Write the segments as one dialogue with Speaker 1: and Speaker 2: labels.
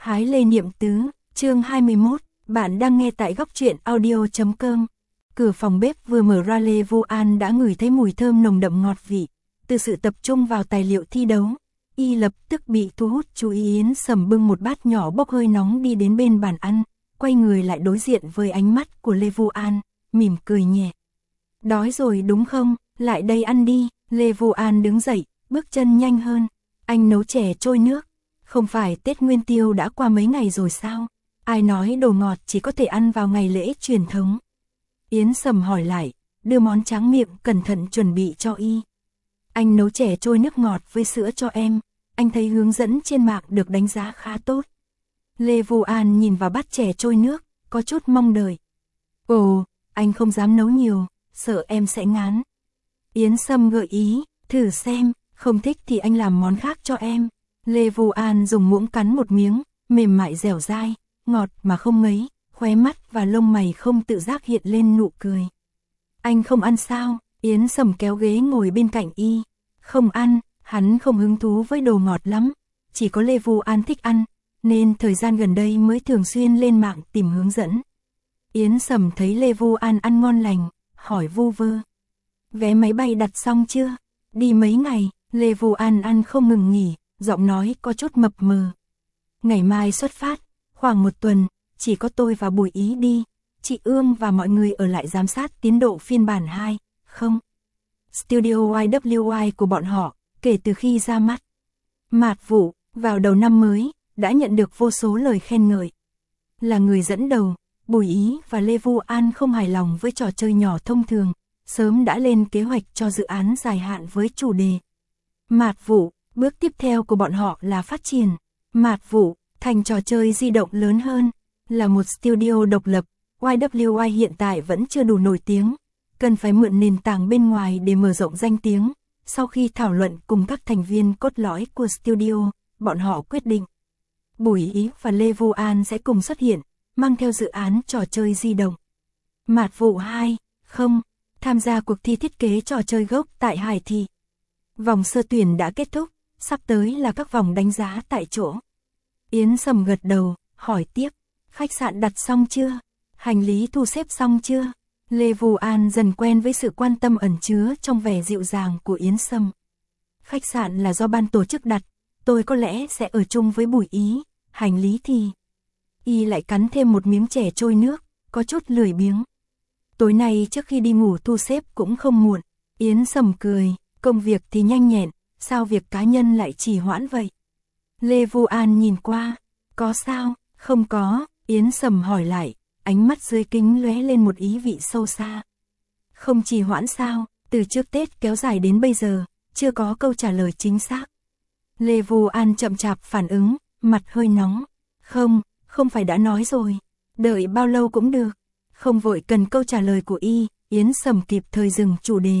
Speaker 1: Hái Lê Niệm Tứ, chương 21, bạn đang nghe tại góc truyện audio.com. Cửa phòng bếp vừa mở ra, Lê Vu An đã ngửi thấy mùi thơm nồng đậm ngọt vị, từ sự tập trung vào tài liệu thi đấu. Y lập tức bị thu hút chú ý. Yến Sầm bưng một bát nhỏ bốc hơi nóng đi đến bên bàn ăn, quay người lại đối diện với ánh mắt của Lê Vu An, mỉm cười nhẹ. Đói rồi đúng không, lại đây ăn đi. Lê Vu An đứng dậy, bước chân nhanh hơn. Anh nấu chè trôi nước. Không phải Tết Nguyên Tiêu đã qua mấy ngày rồi sao? Ai nói đồ ngọt chỉ có thể ăn vào ngày lễ truyền thống? Yến Sầm hỏi lại, đưa món tráng miệng cẩn thận chuẩn bị cho y. Anh nấu chè trôi nước ngọt với sữa cho em. Anh thấy hướng dẫn trên mạng được đánh giá khá tốt. Lê Vu An nhìn vào bát chè trôi nước, có chút mong đợi. Ồ, anh không dám nấu nhiều, sợ em sẽ ngán. Yến Sầm gợi ý, thử xem, không thích thì anh làm món khác cho em. Lê Vu An dùng muỗng cắn một miếng, mềm mại dẻo dai, ngọt mà không ngấy, khóe mắt và lông mày không tự giác hiện lên nụ cười. Anh không ăn sao? Yến Sầm kéo ghế ngồi bên cạnh y. Không ăn, hắn không hứng thú với đồ ngọt lắm, chỉ có Lê Vu An thích ăn, nên thời gian gần đây mới thường xuyên lên mạng tìm hướng dẫn. Yến Sầm thấy Lê Vu An ăn ngon lành, hỏi vu vơ. Vé máy bay đặt xong chưa? Đi mấy ngày? Lê Vu An ăn không ngừng nghỉ, giọng nói có chút mập mờ. Ngày mai xuất phát, khoảng 1 tuần, chỉ có tôi và Bùi Ý đi, chị Ương và mọi người ở lại giám sát tiến độ phiên bản 2, không? Studio YWY của bọn họ, kể từ khi ra mắt Mạt Vũ, vào đầu năm mới, đã nhận được vô số lời khen ngợi. Là người dẫn đầu, Bùi Ý và Lê Vu An không hài lòng với trò chơi nhỏ thông thường, sớm đã lên kế hoạch cho dự án dài hạn với chủ đề Mạt Vũ. Bước tiếp theo của bọn họ là phát triển Mạt Vũ thành trò chơi di động lớn hơn, là một studio độc lập. YWY hiện tại vẫn chưa đủ nổi tiếng, cần phải mượn nền tảng bên ngoài để mở rộng danh tiếng. Sau khi thảo luận cùng các thành viên cốt lõi của studio, bọn họ quyết định Bùi Ý và Lê Vu An sẽ cùng xuất hiện, mang theo dự án trò chơi di động Mạt Vũ 2, không, tham gia cuộc thi thiết kế trò chơi gốc tại Hải Thị. Vòng sơ tuyển đã kết thúc, sắp tới là các vòng đánh giá tại chỗ. Yến Sầm gật đầu, hỏi tiếp, khách sạn đặt xong chưa? Hành lý thu xếp xong chưa? Lê Vu An dần quen với sự quan tâm ẩn chứa trong vẻ dịu dàng của Yến Sầm. Khách sạn là do ban tổ chức đặt, tôi có lẽ sẽ ở chung với Bùi Ý, hành lý thì... Y lại cắn thêm một miếng chè trôi nước, có chút lười biếng. Tối nay trước khi đi ngủ thu xếp cũng không muộn. Yến Sầm cười, công việc thì nhanh nhẹn, sao việc cá nhân lại trì hoãn vậy? Lê Vu An nhìn qua, có sao? Không có, Yến Sầm hỏi lại, ánh mắt dưới kính lóe lên một ý vị sâu xa. Không trì hoãn sao? Từ trước Tết kéo dài đến bây giờ, chưa có câu trả lời chính xác. Lê Vu An chậm chạp phản ứng, mặt hơi nóng. Không phải đã nói rồi, đợi bao lâu cũng được. Không vội cần câu trả lời của y, Yến Sầm kịp thời dừng chủ đề.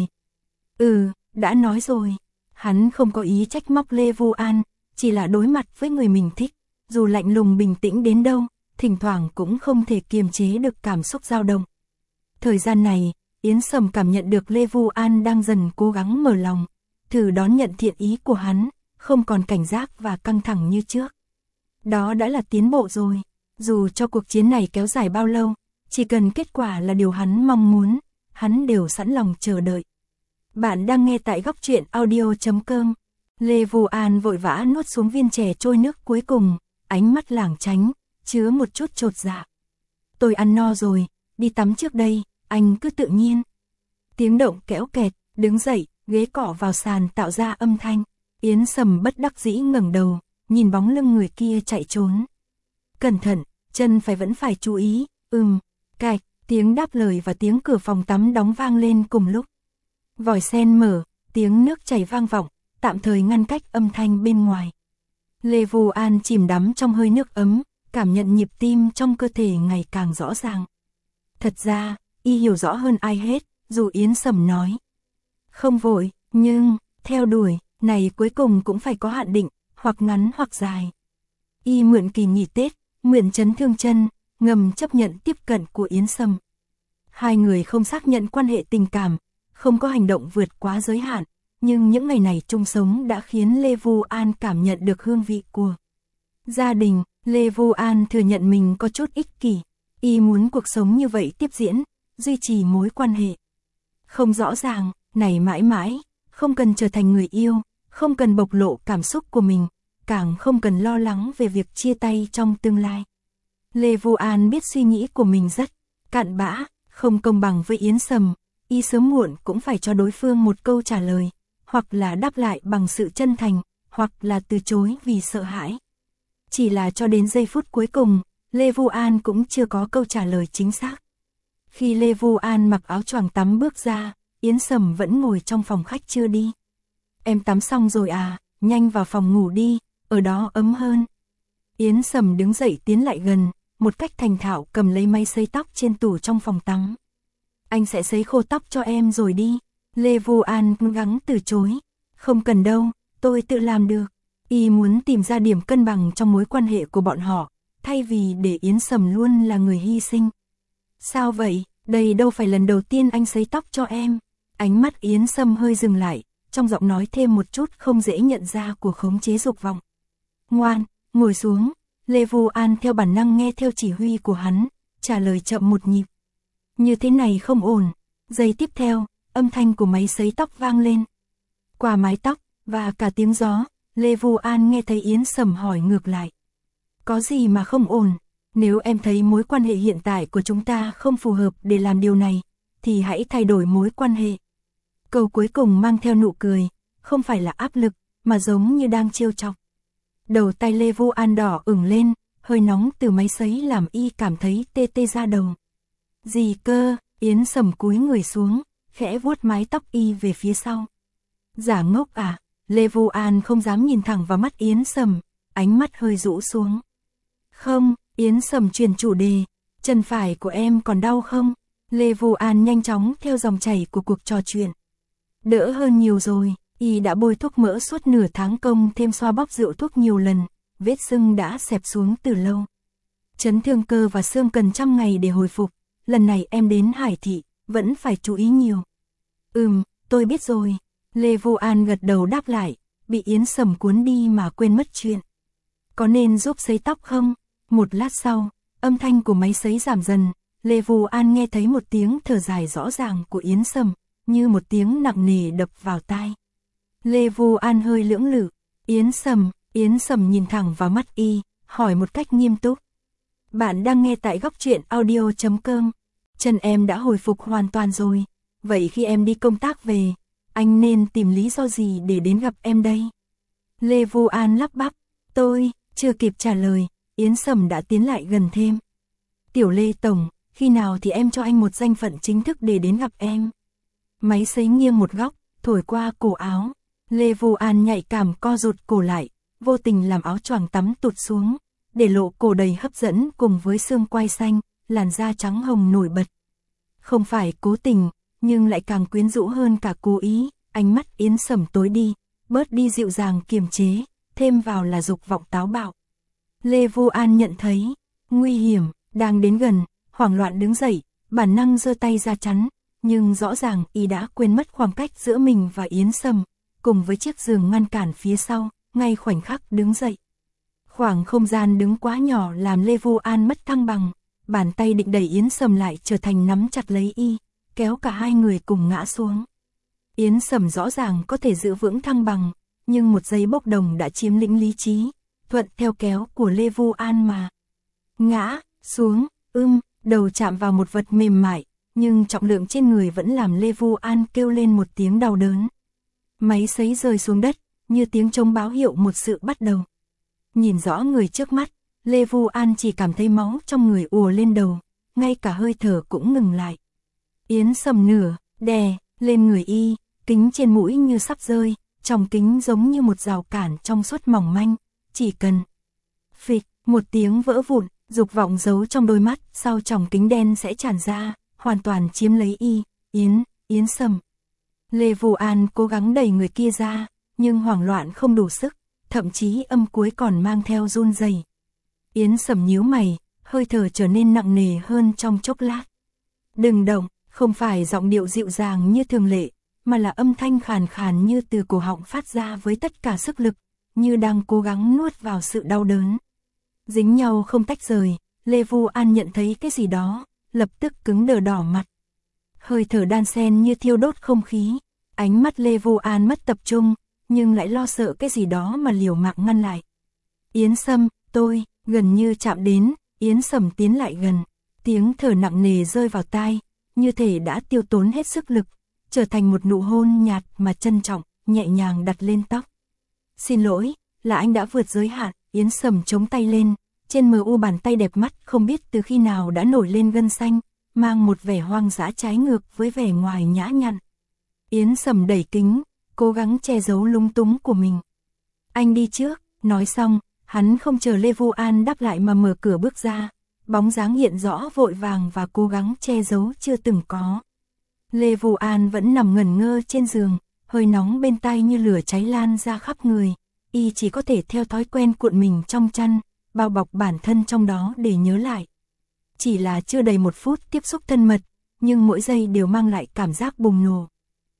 Speaker 1: Đã nói rồi. Hắn không có ý trách móc Lê Vu An, chỉ là đối mặt với người mình thích, dù lạnh lùng bình tĩnh đến đâu, thỉnh thoảng cũng không thể kiềm chế được cảm xúc dao động. Thời gian này, Yến Sầm cảm nhận được Lê Vu An đang dần cố gắng mở lòng, thử đón nhận thiện ý của hắn, không còn cảnh giác và căng thẳng như trước. Đó đã là tiến bộ rồi, dù cho cuộc chiến này kéo dài bao lâu, chỉ cần kết quả là điều hắn mong muốn, hắn đều sẵn lòng chờ đợi. Bạn đang nghe tại góc truyện audio.com. Lê Vu An vội vã nuốt xuống viên chè trôi nước cuối cùng, ánh mắt lảng tránh, chứa một chút chột dạ. Tôi ăn no rồi, đi tắm trước đây, anh cứ tự nhiên. Tiếng động kéo kẹt, đứng dậy, ghế cọ vào sàn tạo ra âm thanh. Yến Sầm bất đắc dĩ ngẩng đầu, nhìn bóng lưng người kia chạy trốn. Cẩn thận, chân vẫn phải chú ý. Cạch, tiếng đáp lời và tiếng cửa phòng tắm đóng vang lên cùng lúc. Vòi sen mở, tiếng nước chảy vang vọng, tạm thời ngăn cách âm thanh bên ngoài. Lê Vu An chìm đắm trong hơi nước ấm, cảm nhận nhịp tim trong cơ thể ngày càng rõ ràng. Thật ra, y hiểu rõ hơn ai hết, dù Yến Sầm nói không vội, nhưng theo đuổi này cuối cùng cũng phải có hạn định, hoặc ngắn hoặc dài. Y mượn kỳ nghỉ Tết, mượn chấn thương chân, ngầm chấp nhận tiếp cận của Yến Sầm. Hai người không xác nhận quan hệ tình cảm, không có hành động vượt quá giới hạn, nhưng những ngày này chung sống đã khiến Lê Vu An cảm nhận được hương vị của gia đình. Lê Vu An thừa nhận mình có chút ích kỷ, y muốn cuộc sống như vậy tiếp diễn, duy trì mối quan hệ. Không rõ ràng, này mãi mãi, không cần trở thành người yêu, không cần bộc lộ cảm xúc của mình, càng không cần lo lắng về việc chia tay trong tương lai. Lê Vu An biết suy nghĩ của mình rất cặn bã, không công bằng với Yến Sầm, y sớm muộn cũng phải cho đối phương một câu trả lời, hoặc là đáp lại bằng sự chân thành, hoặc là từ chối vì sợ hãi. Chỉ là cho đến giây phút cuối cùng, Lê Vu An cũng chưa có câu trả lời chính xác. Khi Lê Vu An mặc áo choàng tắm bước ra, Yến Sầm vẫn ngồi trong phòng khách chưa đi. Em tắm xong rồi à, nhanh vào phòng ngủ đi, ở đó ấm hơn. Yến Sầm đứng dậy tiến lại gần, một cách thành thạo cầm lấy máy sấy tóc trên tủ trong phòng tắm. Anh sẽ sấy khô tóc cho em rồi đi. Lê Vu An gắng từ chối. Không cần đâu, tôi tự làm được. Y muốn tìm ra điểm cân bằng trong mối quan hệ của bọn họ, thay vì để Yến Sầm luôn là người hy sinh. Sao vậy, đây đâu phải lần đầu tiên anh sấy tóc cho em. Ánh mắt Yến Sầm hơi dừng lại, trong giọng nói thêm một chút không dễ nhận ra của khống chế dục vọng. Ngoan, ngồi xuống. Lê Vu An theo bản năng nghe theo chỉ huy của hắn, trả lời chậm một nhịp. Như thế này không ổn. Giây tiếp theo, âm thanh của máy sấy tóc vang lên. Qua mái tóc, và cả tiếng gió, Lê Vu An nghe thấy Yến Sầm hỏi ngược lại. Có gì mà không ổn? Nếu em thấy mối quan hệ hiện tại của chúng ta không phù hợp để làm điều này, thì hãy thay đổi mối quan hệ. Câu cuối cùng mang theo nụ cười, không phải là áp lực, mà giống như đang trêu chọc. Đầu tay Lê Vu An đỏ ửng lên, hơi nóng từ máy sấy làm y cảm thấy tê tê da đầu. Gì cơ? Yến Sầm cúi người xuống, khẽ vuốt mái tóc y về phía sau. Giả ngốc à? Lê Vu An không dám nhìn thẳng vào mắt Yến Sầm, ánh mắt hơi rũ xuống. Không, Yến Sầm chuyển chủ đề, chân phải của em còn đau không? Lê Vu An nhanh chóng theo dòng chảy của cuộc trò chuyện. Đỡ hơn nhiều rồi, y đã bôi thuốc mỡ suốt nửa tháng công thêm xoa bóp rượu thuốc nhiều lần, vết sưng đã xẹp xuống từ lâu. Chấn thương cơ và xương cần trăm ngày để hồi phục, lần này em đến Hải Thị, vẫn phải chú ý nhiều. Tôi biết rồi. Lê Vu An gật đầu đáp lại, bị Yến Sầm cuốn đi mà quên mất chuyện. Có nên giúp sấy tóc không? Một lát sau, âm thanh của máy sấy giảm dần, Lê Vu An nghe thấy một tiếng thở dài rõ ràng của Yến Sầm, như một tiếng nặng nề đập vào tai. Lê Vu An hơi lưỡng lự. Yến Sầm nhìn thẳng vào mắt y, hỏi một cách nghiêm túc. Bạn đang nghe tại Góc Truyện Audio.com. Chân em đã hồi phục hoàn toàn rồi. Vậy khi em đi công tác về, anh nên tìm lý do gì để đến gặp em đây? Lê Vu An lắp bắp. Tôi, chưa kịp trả lời, Yến Sầm đã tiến lại gần thêm. Tiểu Lê Tổng, khi nào thì em cho anh một danh phận chính thức để đến gặp em? Máy sấy nghiêng một góc, thổi qua cổ áo. Lê Vu An nhạy cảm co rụt cổ lại, vô tình làm áo choàng tắm tụt xuống, để lộ cổ đầy hấp dẫn cùng với xương quai xanh, làn da trắng hồng nổi bật. Không phải cố tình, nhưng lại càng quyến rũ hơn cả cố ý, ánh mắt Yến Sầm tối đi, bớt đi dịu dàng kiềm chế, thêm vào là dục vọng táo bạo. Lê Vu An nhận thấy, nguy hiểm, đang đến gần, hoảng loạn đứng dậy, bản năng giơ tay ra chắn, nhưng rõ ràng y đã quên mất khoảng cách giữa mình và Yến Sầm, cùng với chiếc giường ngăn cản phía sau, ngay khoảnh khắc đứng dậy. Khoảng không gian đứng quá nhỏ làm Lê Vu An mất thăng bằng, bàn tay định đẩy Yến Sầm lại trở thành nắm chặt lấy y, kéo cả hai người cùng ngã xuống. Yến Sầm rõ ràng có thể giữ vững thăng bằng, nhưng một giây bốc đồng đã chiếm lĩnh lý trí, thuận theo kéo của Lê Vu An mà ngã xuống, đầu chạm vào một vật mềm mại, nhưng trọng lượng trên người vẫn làm Lê Vu An kêu lên một tiếng đau đớn. Máy sấy rơi xuống đất, như tiếng trống báo hiệu một sự bắt đầu. Nhìn rõ người trước mắt, Lê Vu An chỉ cảm thấy máu trong người ùa lên đầu, ngay cả hơi thở cũng ngừng lại. Yến Sầm nửa đè lên người y, kính trên mũi như sắp rơi, tròng kính giống như một rào cản trong suốt mỏng manh, chỉ cần phịch một tiếng vỡ vụn, dục vọng giấu trong đôi mắt, sau tròng kính đen sẽ tràn ra, hoàn toàn chiếm lấy y. Yến Sầm. Lê Vu An cố gắng đẩy người kia ra, nhưng hoảng loạn không đủ sức, thậm chí âm cuối còn mang theo run rẩy. Yến Sầm nhíu mày, hơi thở trở nên nặng nề hơn trong chốc lát. Đừng động, không phải giọng điệu dịu dàng như thường lệ, mà là âm thanh khàn khàn như từ cổ họng phát ra với tất cả sức lực, như đang cố gắng nuốt vào sự đau đớn. dính nhau không tách rời. Lê Vu An nhận thấy cái gì đó, lập tức cứng đờ đỏ mặt. Hơi thở đan xen như thiêu đốt không khí, ánh mắt Lê Vu An mất tập trung, nhưng lại lo sợ cái gì đó mà liều mạng ngăn lại. Yến Sâm, tôi, gần như chạm đến, Yến Sâm tiến lại gần, tiếng thở nặng nề rơi vào tai, như thể đã tiêu tốn hết sức lực, trở thành một nụ hôn nhạt mà trân trọng, nhẹ nhàng đặt lên tóc. Xin lỗi, là anh đã vượt giới hạn. Yến Sâm chống tay lên, trên mờ u bàn tay đẹp mắt không biết từ khi nào đã nổi lên gân xanh, mang một vẻ hoang dã trái ngược với vẻ ngoài nhã nhặn. Yến Sâm đẩy kính, cố gắng che giấu lúng túng của mình. Anh đi trước, nói xong, hắn không chờ Lê Vu An đáp lại mà mở cửa bước ra, bóng dáng hiện rõ vội vàng và cố gắng che giấu chưa từng có. Lê Vu An vẫn nằm ngẩn ngơ trên giường, hơi nóng bên tai như lửa cháy lan ra khắp người, y chỉ có thể theo thói quen cuộn mình trong chăn, bao bọc bản thân trong đó để nhớ lại. Chỉ là chưa đầy 1 phút tiếp xúc thân mật, nhưng mỗi giây đều mang lại cảm giác bùng nổ.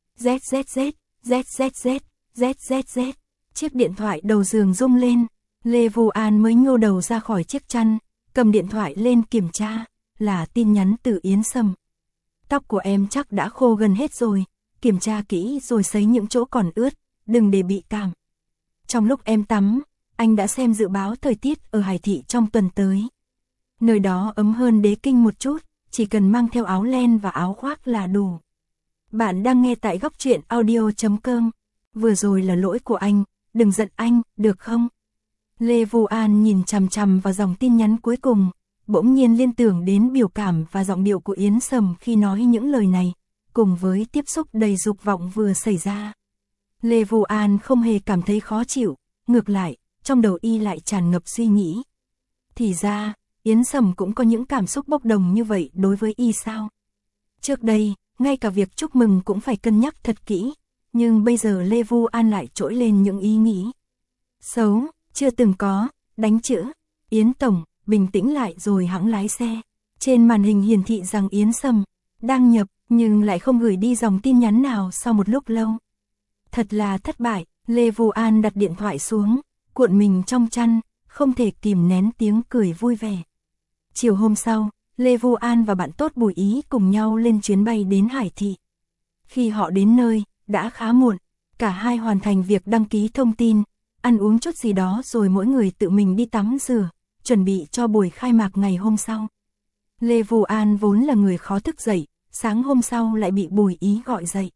Speaker 1: ZZZ, ZZZ, ZZZ, chiếc điện thoại đầu giường rung lên, Lê Vu An mới nhô đầu ra khỏi chiếc chăn, cầm điện thoại lên kiểm tra, là tin nhắn từ Yến Sâm. Tóc của em chắc đã khô gần hết rồi, kiểm tra kỹ rồi sấy những chỗ còn ướt, đừng để bị cảm. Trong lúc em tắm, anh đã xem dự báo thời tiết ở Hải Thị trong tuần tới. Nơi đó ấm hơn Đế Kinh một chút, chỉ cần mang theo áo len và áo khoác là đủ. Bạn đang nghe tại góc truyện audio.com. Vừa rồi là lỗi của anh, đừng giận anh, được không? Lê Vu An nhìn chằm chằm vào dòng tin nhắn cuối cùng, bỗng nhiên liên tưởng đến biểu cảm và giọng điệu của Yến Sâm khi nói những lời này, cùng với tiếp xúc đầy dục vọng vừa xảy ra. Lê Vu An không hề cảm thấy khó chịu, ngược lại, trong đầu y lại tràn ngập suy nghĩ. Thì ra, Yến Sâm cũng có những cảm xúc bốc đồng như vậy đối với y sao? Trước đây, ngay cả việc chúc mừng cũng phải cân nhắc thật kỹ, nhưng bây giờ Lê Vu An lại trỗi lên những ý nghĩ xấu, chưa từng có, đánh chữ, Yến Tổng, bình tĩnh lại rồi hẵng lái xe. Trên màn hình hiển thị rằng Yến Sâm đang nhập, nhưng lại không gửi đi dòng tin nhắn nào sau một lúc lâu. Thật là thất bại, Lê Vu An đặt điện thoại xuống, cuộn mình trong chăn, không thể kìm nén tiếng cười vui vẻ. Chiều hôm sau, Lê Vu An và bạn tốt Bùi Ý cùng nhau lên chuyến bay đến Hải Thị. Khi họ đến nơi, đã khá muộn, cả hai hoàn thành việc đăng ký thông tin, ăn uống chút gì đó rồi mỗi người tự mình đi tắm rửa, chuẩn bị cho buổi khai mạc ngày hôm sau. Lê Vu An vốn là người khó thức dậy, sáng hôm sau lại bị Bùi Ý gọi dậy.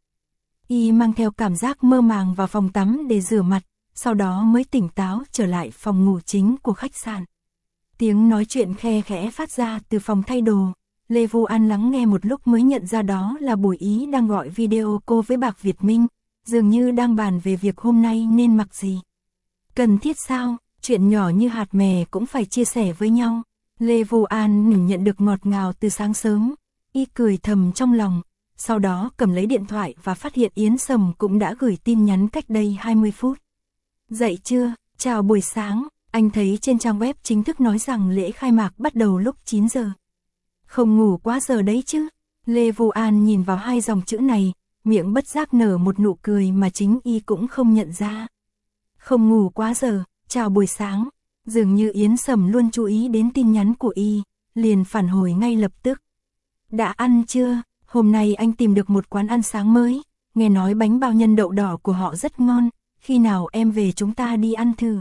Speaker 1: Y mang theo cảm giác mơ màng vào phòng tắm để rửa mặt, sau đó mới tỉnh táo trở lại phòng ngủ chính của khách sạn. Tiếng nói chuyện khe khẽ phát ra từ phòng thay đồ, Lê Vu An lắng nghe một lúc mới nhận ra đó là Bùi Ý đang gọi video cô với Bạc Việt Minh, dường như đang bàn về việc hôm nay nên mặc gì. Cần thiết sao, chuyện nhỏ như hạt mè cũng phải chia sẻ với nhau. Lê Vu An nhận được ngọt ngào từ sáng sớm, y cười thầm trong lòng, sau đó cầm lấy điện thoại và phát hiện Yến Sâm cũng đã gửi tin nhắn cách đây 20 phút. Dậy chưa, chào buổi sáng, anh thấy trên trang web chính thức nói rằng lễ khai mạc bắt đầu lúc 9 giờ. Không ngủ quá giờ đấy chứ? Lê Vu An nhìn vào hai dòng chữ này, miệng bất giác nở một nụ cười mà chính y cũng không nhận ra. Không ngủ quá giờ, chào buổi sáng, dường như Yến Sâm luôn chú ý đến tin nhắn của y, liền phản hồi ngay lập tức. Đã ăn chưa? Hôm nay anh tìm được một quán ăn sáng mới, nghe nói bánh bao nhân đậu đỏ của họ rất ngon, khi nào em về chúng ta đi ăn thử.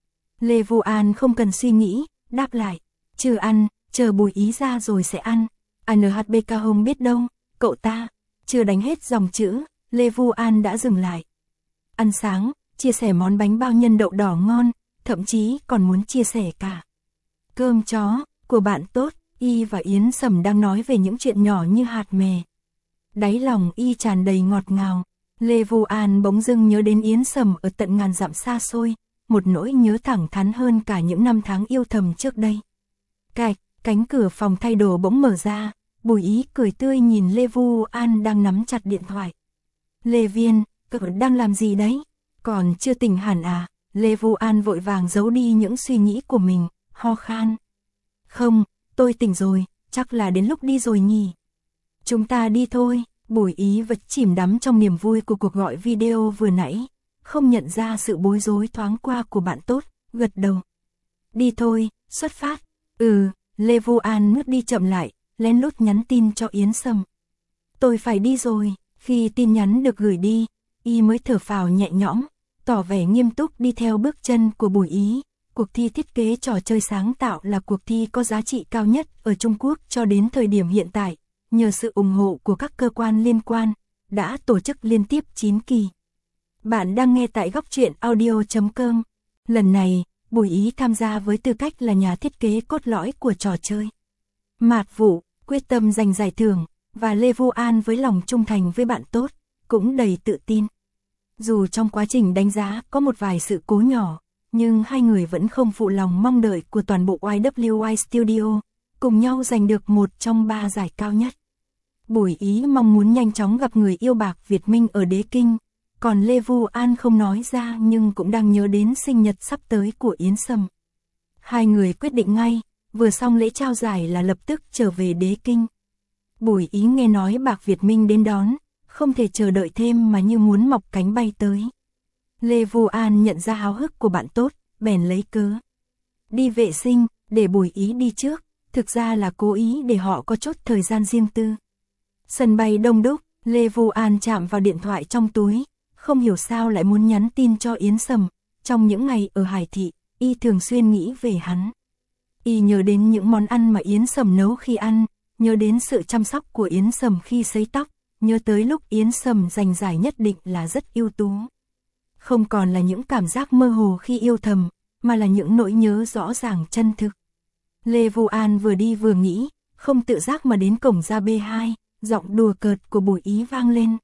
Speaker 1: Lê Vu An không cần suy nghĩ, đáp lại, chưa ăn, chờ Bùi Ý ra rồi sẽ ăn. ANHBK không biết đâu, cậu ta, chưa đánh hết dòng chữ, Lê Vu An đã dừng lại. Ăn sáng, chia sẻ món bánh bao nhân đậu đỏ ngon, thậm chí còn muốn chia sẻ cả cơm chó của bạn tốt. Y và Yến Sâm đang nói về những chuyện nhỏ như hạt mè. Đáy lòng y tràn đầy ngọt ngào. Lê Vu An bỗng dưng nhớ đến Yến Sâm ở tận ngàn dặm xa xôi, một nỗi nhớ thẳng thắn hơn cả những năm tháng yêu thầm trước đây. Cạch, cánh cửa phòng thay đồ bỗng mở ra, Bùi Ý cười tươi nhìn Lê Vu An đang nắm chặt điện thoại. Lê Viên, cậu đang làm gì đấy? Còn chưa tỉnh hẳn à? Lê Vu An vội vàng giấu đi những suy nghĩ của mình, ho khan. Không, tôi tỉnh rồi, chắc là đến lúc đi rồi nhỉ. Chúng ta đi thôi. Bùi Ý vật chìm đắm trong niềm vui của cuộc gọi video vừa nãy, không nhận ra sự bối rối thoáng qua của bạn tốt, gật đầu. Đi thôi, xuất phát. Lê Vu An bước đi chậm lại, lén lút nhắn tin cho Yến Sầm. Tôi phải đi rồi. Khi tin nhắn được gửi đi, y mới thở phào nhẹ nhõm, tỏ vẻ nghiêm túc đi theo bước chân của Bùi Ý. Cuộc thi thiết kế trò chơi sáng tạo là cuộc thi có giá trị cao nhất ở Trung Quốc cho đến thời điểm hiện tại, nhờ sự ủng hộ của các cơ quan liên quan, đã tổ chức liên tiếp 9 kỳ. Bạn đang nghe tại góc truyện audio.com. Lần này, Bùi Ý tham gia với tư cách là nhà thiết kế cốt lõi của trò chơi. Mạt Vũ, quyết tâm giành giải thưởng, và Lê Vu An với lòng trung thành với bạn tốt, cũng đầy tự tin. Dù trong quá trình đánh giá có một vài sự cố nhỏ, nhưng hai người vẫn không phụ lòng mong đợi của toàn bộ YWY Studio, cùng nhau giành được một trong 3 giải cao nhất. Bùi Ý mong muốn nhanh chóng gặp người yêu Bạc Việt Minh ở Đế Kinh, còn Lê Vu An không nói ra nhưng cũng đang nhớ đến sinh nhật sắp tới của Yến Sầm. Hai người quyết định ngay, vừa xong lễ trao giải là lập tức trở về Đế Kinh. Bùi Ý nghe nói Bạc Việt Minh đến đón, không thể chờ đợi thêm mà như muốn mọc cánh bay tới. Lê Vu An nhận ra háo hức của bạn tốt, bèn lấy cớ đi vệ sinh, để Bùi Ý đi trước, thực ra là cố ý để họ có chút thời gian riêng tư. Sân bay đông đúc, Lê Vu An chạm vào điện thoại trong túi, không hiểu sao lại muốn nhắn tin cho Yến Sầm. Trong những ngày ở Hải Thị, y thường xuyên nghĩ về hắn. Y nhớ đến những món ăn mà Yến Sầm nấu khi ăn, nhớ đến sự chăm sóc của Yến Sầm khi sấy tóc, nhớ tới lúc Yến Sầm giành giải nhất định là rất ưu tú. Không còn là những cảm giác mơ hồ khi yêu thầm, mà là những nỗi nhớ rõ ràng chân thực. Lê Vu An vừa đi vừa nghĩ, không tự giác mà đến cổng ra B2, giọng đùa cợt của Bùi Ý vang lên.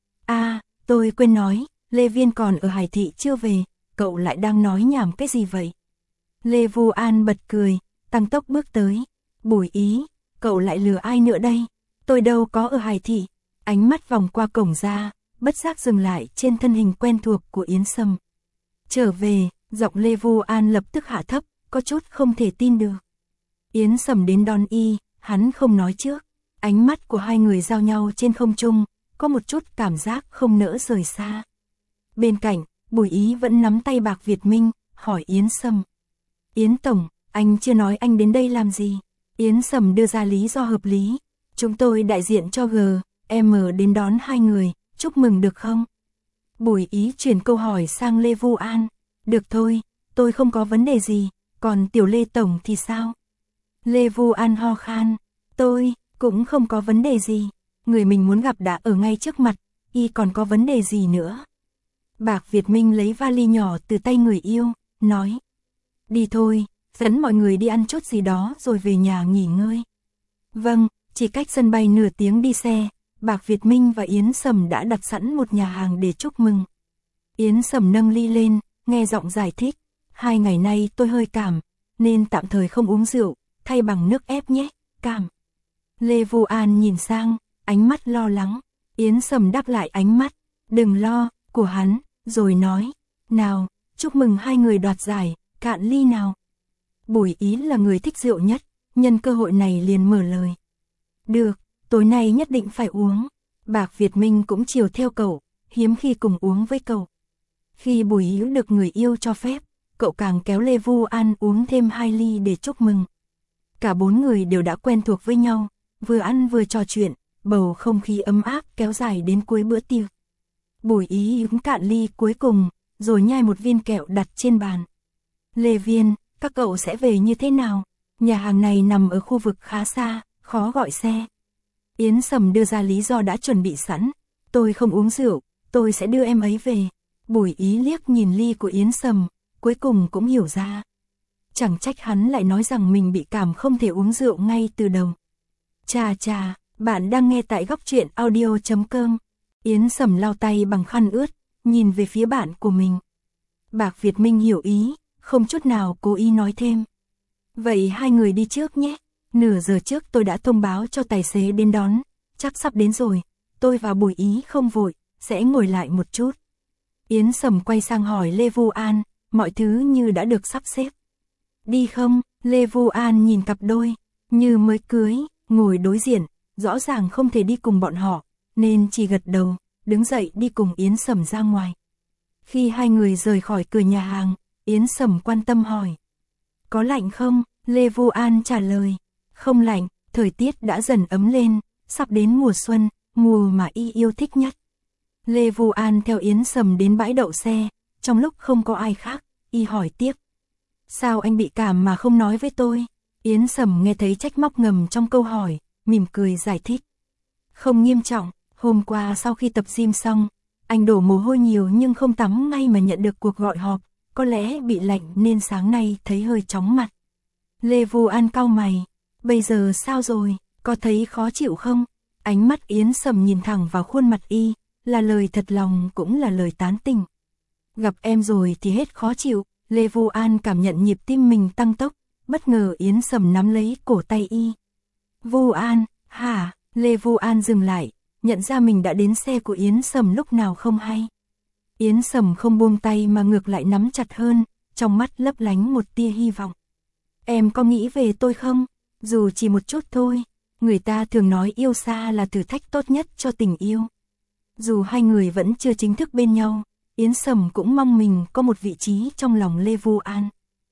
Speaker 1: Tôi quên nói, Lê Viên còn ở Hải Thị chưa về, cậu lại đang nói nhảm cái gì vậy? Lê Vu An bật cười, tăng tốc bước tới. Bùi Ý, cậu lại lừa ai nữa đây? Tôi đâu có ở Hải Thị. Ánh mắt vòng qua cổng ra, bất giác dừng lại trên thân hình quen thuộc của Yến Sầm. Trở về, giọng Lê Vu An lập tức hạ thấp, có chút không thể tin được. Yến Sầm đến đón y, hắn không nói trước. Ánh mắt của hai người giao nhau trên không trung, có một chút cảm giác không nỡ rời xa. Bên cạnh, Bùi Ý vẫn nắm tay Bạc Việt Minh, hỏi Yến Sầm. Yến Tổng, anh chưa nói anh đến đây làm gì? Yến Sầm đưa ra lý do hợp lý. Chúng tôi đại diện cho GM đến đón hai người, chúc mừng được không? Bùi Ý chuyển câu hỏi sang Lê Vu An. Được thôi, tôi không có vấn đề gì, còn tiểu Lê Tổng thì sao? Lê Vu An ho khan. Tôi cũng không có vấn đề gì. Người mình muốn gặp đã ở ngay trước mặt, y còn có vấn đề gì nữa? Bạc Việt Minh lấy vali nhỏ từ tay người yêu, nói. Đi thôi, dẫn mọi người đi ăn chút gì đó rồi về nhà nghỉ ngơi. Vâng, chỉ cách sân bay nửa tiếng đi xe, Bạc Việt Minh và Yến Sầm đã đặt sẵn một nhà hàng để chúc mừng. Yến Sầm nâng ly lên, nghe giọng giải thích. 2 ngày nay tôi hơi cảm, nên tạm thời không uống rượu, thay bằng nước ép nhé, cảm. Lê Vu An nhìn sang, ánh mắt lo lắng. Yến Sầm đáp lại ánh mắt, đừng lo, của hắn, rồi nói. Nào, chúc mừng hai người đoạt giải, cạn ly nào. Bùi Ý là người thích rượu nhất, nhân cơ hội này liền mở lời. Được, tối nay nhất định phải uống. Bạc Việt Minh cũng chiều theo cậu, hiếm khi cùng uống với cậu. Khi Bùi Ý được người yêu cho phép, cậu càng kéo Lê Vu An uống thêm 2 ly để chúc mừng. Cả 4 người đều đã quen thuộc với nhau, vừa ăn vừa trò chuyện, bầu không khí ấm áp kéo dài đến cuối bữa tiệc. Bùi Ý uống cạn ly cuối cùng, rồi nhai một viên kẹo đặt trên bàn. Lê Viên, các cậu sẽ về như thế nào? Nhà hàng này nằm ở khu vực khá xa, khó gọi xe. Yến Sầm đưa ra lý do đã chuẩn bị sẵn. Tôi không uống rượu, tôi sẽ đưa em ấy về. Bùi Ý liếc nhìn ly của Yến Sầm, cuối cùng cũng hiểu ra. Chẳng trách hắn lại nói rằng mình bị cảm không thể uống rượu ngay từ đầu. Chà, bạn đang nghe tại góc truyện audio.com. Yến Sầm lau tay bằng khăn ướt, nhìn về phía bạn của mình. Bạc Việt Minh hiểu ý, không chút nào cố ý nói thêm. Vậy hai người đi trước nhé. Nửa giờ trước tôi đã thông báo cho tài xế đến đón, chắc sắp đến rồi. Tôi và Bùi Ý không vội, sẽ ngồi lại một chút. Yến Sầm quay sang hỏi Lê Vu An, mọi thứ như đã được sắp xếp. Đi không? Lê Vu An nhìn cặp đôi, như mới cưới, ngồi đối diện, rõ ràng không thể đi cùng bọn họ, nên chỉ gật đầu, đứng dậy đi cùng Yến Sầm ra ngoài. Khi hai người rời khỏi cửa nhà hàng, Yến Sầm quan tâm hỏi. Có lạnh không? Lê Vu An trả lời. Không lạnh, thời tiết đã dần ấm lên, sắp đến mùa xuân, mùa mà y yêu thích nhất. Lê Vu An theo Yến Sầm đến bãi đậu xe, trong lúc không có ai khác, y hỏi tiếp. Sao anh bị cảm mà không nói với tôi? Yến Sầm nghe thấy trách móc ngầm trong câu hỏi, mỉm cười giải thích. Không nghiêm trọng, hôm qua sau khi tập gym xong, anh đổ mồ hôi nhiều nhưng không tắm ngay mà nhận được cuộc gọi họp, có lẽ bị lạnh nên sáng nay thấy hơi chóng mặt. Lê Vu An cau mày, bây giờ sao rồi, có thấy khó chịu không? Ánh mắt Yến Sầm nhìn thẳng vào khuôn mặt y, là lời thật lòng cũng là lời tán tỉnh. Gặp em rồi thì hết khó chịu. Lê Vu An cảm nhận nhịp tim mình tăng tốc, bất ngờ Yến Sầm nắm lấy cổ tay y. Vu An, hả? Lê Vu An dừng lại, nhận ra mình đã đến xe của Yến Sầm lúc nào không hay. Yến Sầm không buông tay mà ngược lại nắm chặt hơn, trong mắt lấp lánh một tia hy vọng. Em có nghĩ về tôi không? Dù chỉ một chút thôi, người ta thường nói yêu xa là thử thách tốt nhất cho tình yêu. Dù hai người vẫn chưa chính thức bên nhau, Yến Sầm cũng mong mình có một vị trí trong lòng Lê Vu An.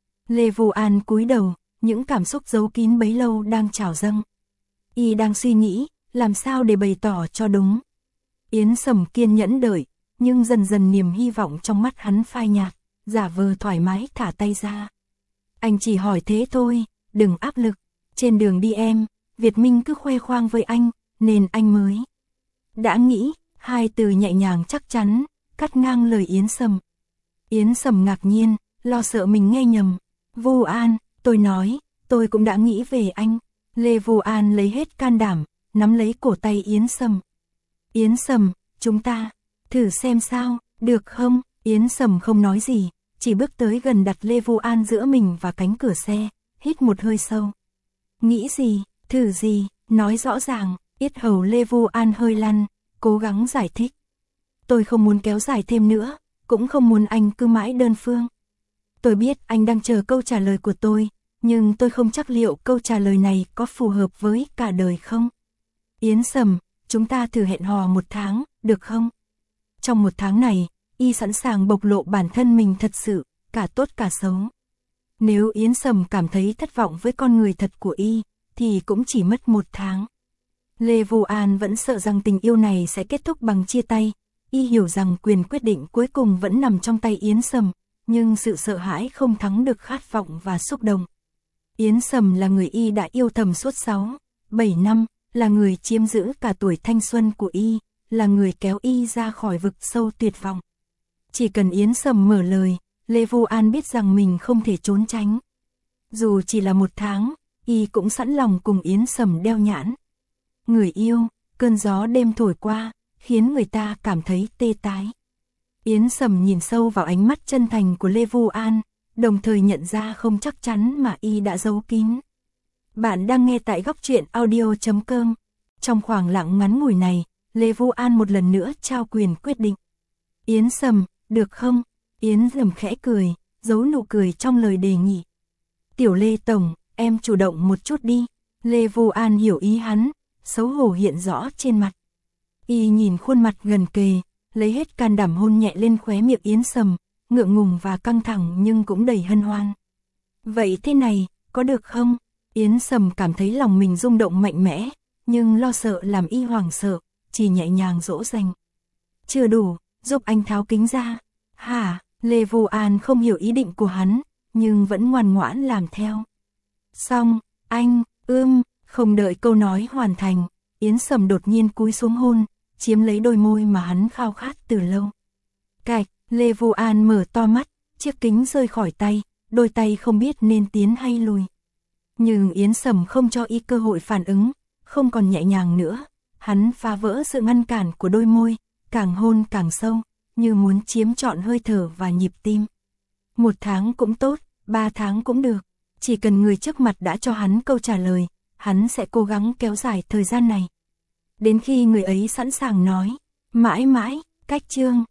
Speaker 1: Lê Vu An cúi đầu, những cảm xúc giấu kín bấy lâu đang trào dâng. Y đang suy nghĩ, làm sao để bày tỏ cho đúng. Yến Sầm kiên nhẫn đợi, nhưng dần dần niềm hy vọng trong mắt hắn phai nhạt, giả vờ thoải mái thả tay ra. Anh chỉ hỏi thế thôi, đừng áp lực. Trên đường đi em, Việt Minh cứ khoe khoang với anh, nên anh mới đã nghĩ. Hai từ nhẹ nhàng chắc chắn, cắt ngang lời Yến Sầm. Yến Sầm ngạc nhiên, lo sợ mình nghe nhầm. Vu An, tôi nói, tôi cũng đã nghĩ về anh. Lê Vu An lấy hết can đảm, nắm lấy cổ tay Yến Sầm. Yến Sầm, chúng ta thử xem sao, được không? Yến Sầm không nói gì, chỉ bước tới gần đặt Lê Vu An giữa mình và cánh cửa xe, hít một hơi sâu. Nghĩ gì, thử gì, nói rõ ràng. Yết hầu Lê Vu An hơi lăn, cố gắng giải thích. Tôi không muốn kéo dài thêm nữa, cũng không muốn anh cứ mãi đơn phương. Tôi biết anh đang chờ câu trả lời của tôi, nhưng tôi không chắc liệu câu trả lời này có phù hợp với cả đời không. Yến Sầm, chúng ta thử hẹn hò 1 tháng, được không? Trong 1 tháng này, y sẵn sàng bộc lộ bản thân mình thật sự, cả tốt cả xấu. Nếu Yến Sầm cảm thấy thất vọng với con người thật của y, thì cũng chỉ mất 1 tháng. Lê Vu An vẫn sợ rằng tình yêu này sẽ kết thúc bằng chia tay. Y hiểu rằng quyền quyết định cuối cùng vẫn nằm trong tay Yến Sầm, nhưng sự sợ hãi không thắng được khát vọng và xúc động. Yến Sầm là người y đã yêu thầm suốt 6-7 năm, là người chiếm giữ cả tuổi thanh xuân của y, là người kéo y ra khỏi vực sâu tuyệt vọng. Chỉ cần Yến Sầm mở lời, Lê Vu An biết rằng mình không thể trốn tránh. Dù chỉ là 1 tháng, y cũng sẵn lòng cùng Yến Sầm đeo nhãn. Người yêu, cơn gió đêm thổi qua, khiến người ta cảm thấy tê tái. Yến Sầm nhìn sâu vào ánh mắt chân thành của Lê Vu An, đồng thời nhận ra không chắc chắn mà y đã giấu kín. Bạn đang nghe tại góc truyện audio.com. Trong khoảng lặng ngắn ngủi này, Lê Vu An một lần nữa trao quyền quyết định. Yến Sầm, được không? Yến Sầm khẽ cười, giấu nụ cười trong lời đề nghị. Tiểu Lê Tổng, em chủ động một chút đi. Lê Vu An hiểu ý hắn, xấu hổ hiện rõ trên mặt. Y nhìn khuôn mặt gần kề, lấy hết can đảm hôn nhẹ lên khóe miệng Yến Sầm, ngượng ngùng và căng thẳng nhưng cũng đầy hân hoan. Vậy thế này, có được không? Yến Sầm cảm thấy lòng mình rung động mạnh mẽ, nhưng lo sợ làm y hoảng sợ, chỉ nhẹ nhàng dỗ dành. Chưa đủ, giúp anh tháo kính ra. Hả? Lê Vu An không hiểu ý định của hắn, nhưng vẫn ngoan ngoãn làm theo. Xong, anh, không đợi câu nói hoàn thành, Yến Sầm đột nhiên cúi xuống hôn, chiếm lấy đôi môi mà hắn khao khát từ lâu. Cạch, Lê Vu An mở to mắt, chiếc kính rơi khỏi tay, đôi tay không biết nên tiến hay lùi. Nhưng Yến Sầm không cho y cơ hội phản ứng, không còn nhẹ nhàng nữa, hắn phá vỡ sự ngăn cản của đôi môi, càng hôn càng sâu, như muốn chiếm trọn hơi thở và nhịp tim. 1 tháng cũng tốt, 3 tháng cũng được, chỉ cần người trước mặt đã cho hắn câu trả lời, hắn sẽ cố gắng kéo dài thời gian này. Đến khi người ấy sẵn sàng nói, mãi mãi, cách chương.